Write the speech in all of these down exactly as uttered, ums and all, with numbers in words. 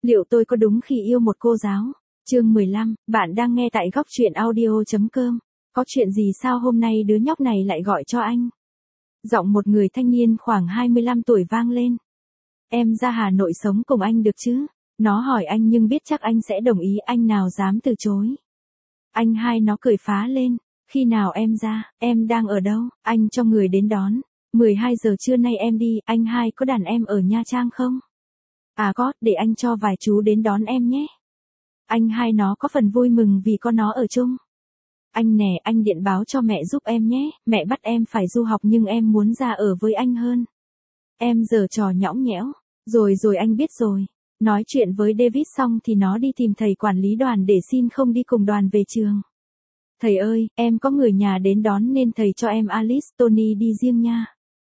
Liệu tôi có đúng khi yêu một cô giáo? Chương mười lăm, bạn đang nghe tại góc truyện audio.com. Có chuyện gì sao hôm nay đứa nhóc này lại gọi cho anh? Giọng một người thanh niên khoảng hai mươi lăm tuổi vang lên. Em ra Hà Nội sống cùng anh được chứ? Nó hỏi anh nhưng biết chắc anh sẽ đồng ý, anh nào dám từ chối. Anh hai nó cười phá lên. Khi nào em ra, em đang ở đâu, anh cho người đến đón. mười hai giờ trưa nay em đi, anh hai có đàn em ở Nha Trang không? À có, để anh cho vài chú đến đón em nhé. Anh hai nó có phần vui mừng vì con nó ở chung. Anh nè, anh điện báo cho mẹ giúp em nhé, mẹ bắt em phải du học nhưng em muốn ra ở với anh hơn. Em giờ trò nhõng nhẽo. Rồi rồi anh biết rồi. Nói chuyện với David xong thì nó đi tìm thầy quản lý đoàn để xin không đi cùng đoàn về trường. Thầy ơi, em có người nhà đến đón nên thầy cho em Alice, Tony đi riêng nha.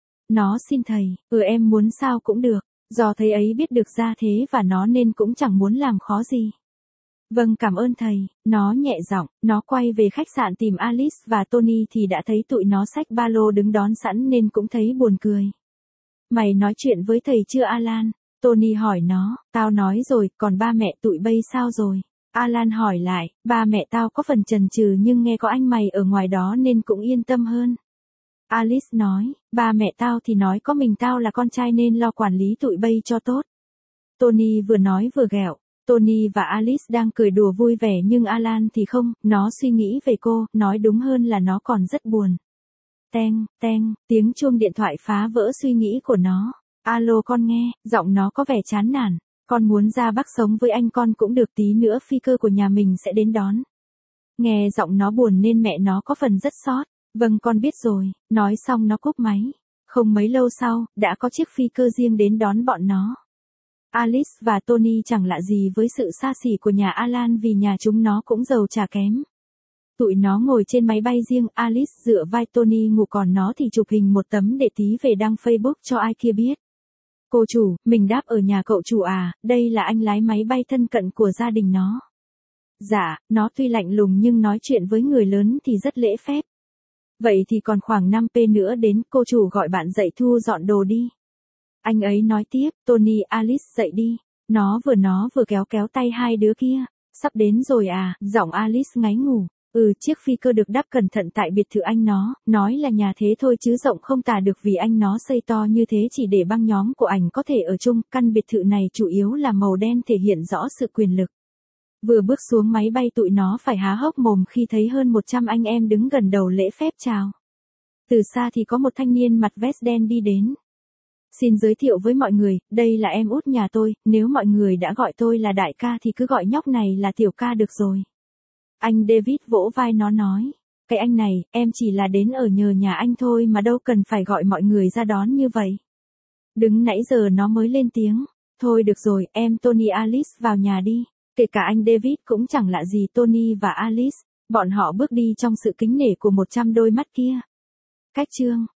Nó xin thầy, ừ em muốn sao cũng được, do thầy ấy biết được ra thế và nó nên cũng chẳng muốn làm khó gì. Vâng cảm ơn thầy, nó nhẹ giọng, nó quay về khách sạn tìm Alice và Tony thì đã thấy tụi nó xách ba lô đứng đón sẵn nên cũng thấy buồn cười. Mày nói chuyện với thầy chưa Alan? Tony hỏi nó, tao nói rồi, còn ba mẹ tụi bay sao rồi? Alan hỏi lại, ba mẹ tao có phần chần chừ nhưng nghe có anh mày ở ngoài đó nên cũng yên tâm hơn. Alice nói, ba mẹ tao thì nói có mình tao là con trai nên lo quản lý tụi bay cho tốt. Tony vừa nói vừa ghẹo. Tony và Alice đang cười đùa vui vẻ nhưng Alan thì không, nó suy nghĩ về cô, nói đúng hơn là nó còn rất buồn. Teng, teng, tiếng chuông điện thoại phá vỡ suy nghĩ của nó. Alo con nghe, giọng nó có vẻ chán nản. Con muốn ra Bắc sống với anh con cũng được, tí nữa phi cơ của nhà mình sẽ đến đón. Nghe giọng nó buồn nên mẹ nó có phần rất xót. Vâng con biết rồi, nói xong nó cúp máy. Không mấy lâu sau, đã có chiếc phi cơ riêng đến đón bọn nó. Alice và Tony chẳng lạ gì với sự xa xỉ của nhà Alan vì nhà chúng nó cũng giàu chả kém. Tụi nó ngồi trên máy bay riêng, Alice dựa vai Tony ngủ còn nó thì chụp hình một tấm để tí về đăng Facebook cho ai kia biết. Cô chủ, mình đáp ở nhà cậu chủ à, đây là anh lái máy bay thân cận của gia đình nó. Dạ, nó tuy lạnh lùng nhưng nói chuyện với người lớn thì rất lễ phép. Vậy thì còn khoảng năm phút nữa đến, cô chủ gọi bạn dậy thu dọn đồ đi. Anh ấy nói tiếp, Tony, Alice dậy đi. Nó vừa nó vừa kéo kéo tay hai đứa kia. Sắp đến rồi à, giọng Alice ngáy ngủ. Ừ, chiếc phi cơ được đáp cẩn thận tại biệt thự anh nó, nói là nhà thế thôi chứ rộng không tả được vì anh nó xây to như thế chỉ để băng nhóm của ảnh có thể ở chung. Căn biệt thự này chủ yếu là màu đen thể hiện rõ sự quyền lực. Vừa bước xuống máy bay tụi nó phải há hốc mồm khi thấy hơn một trăm anh em đứng gần đầu lễ phép chào. Từ xa thì có một thanh niên mặt vest đen đi đến. Xin giới thiệu với mọi người, đây là em út nhà tôi, nếu mọi người đã gọi tôi là đại ca thì cứ gọi nhóc này là tiểu ca được rồi. Anh David vỗ vai nó nói, cái anh này, em chỉ là đến ở nhờ nhà anh thôi mà đâu cần phải gọi mọi người ra đón như vậy. Đứng nãy giờ nó mới lên tiếng, thôi được rồi, em Tony Alice vào nhà đi. Kể cả anh David cũng chẳng lạ gì Tony và Alice, bọn họ bước đi trong sự kính nể của một trăm đôi mắt kia. Cách chương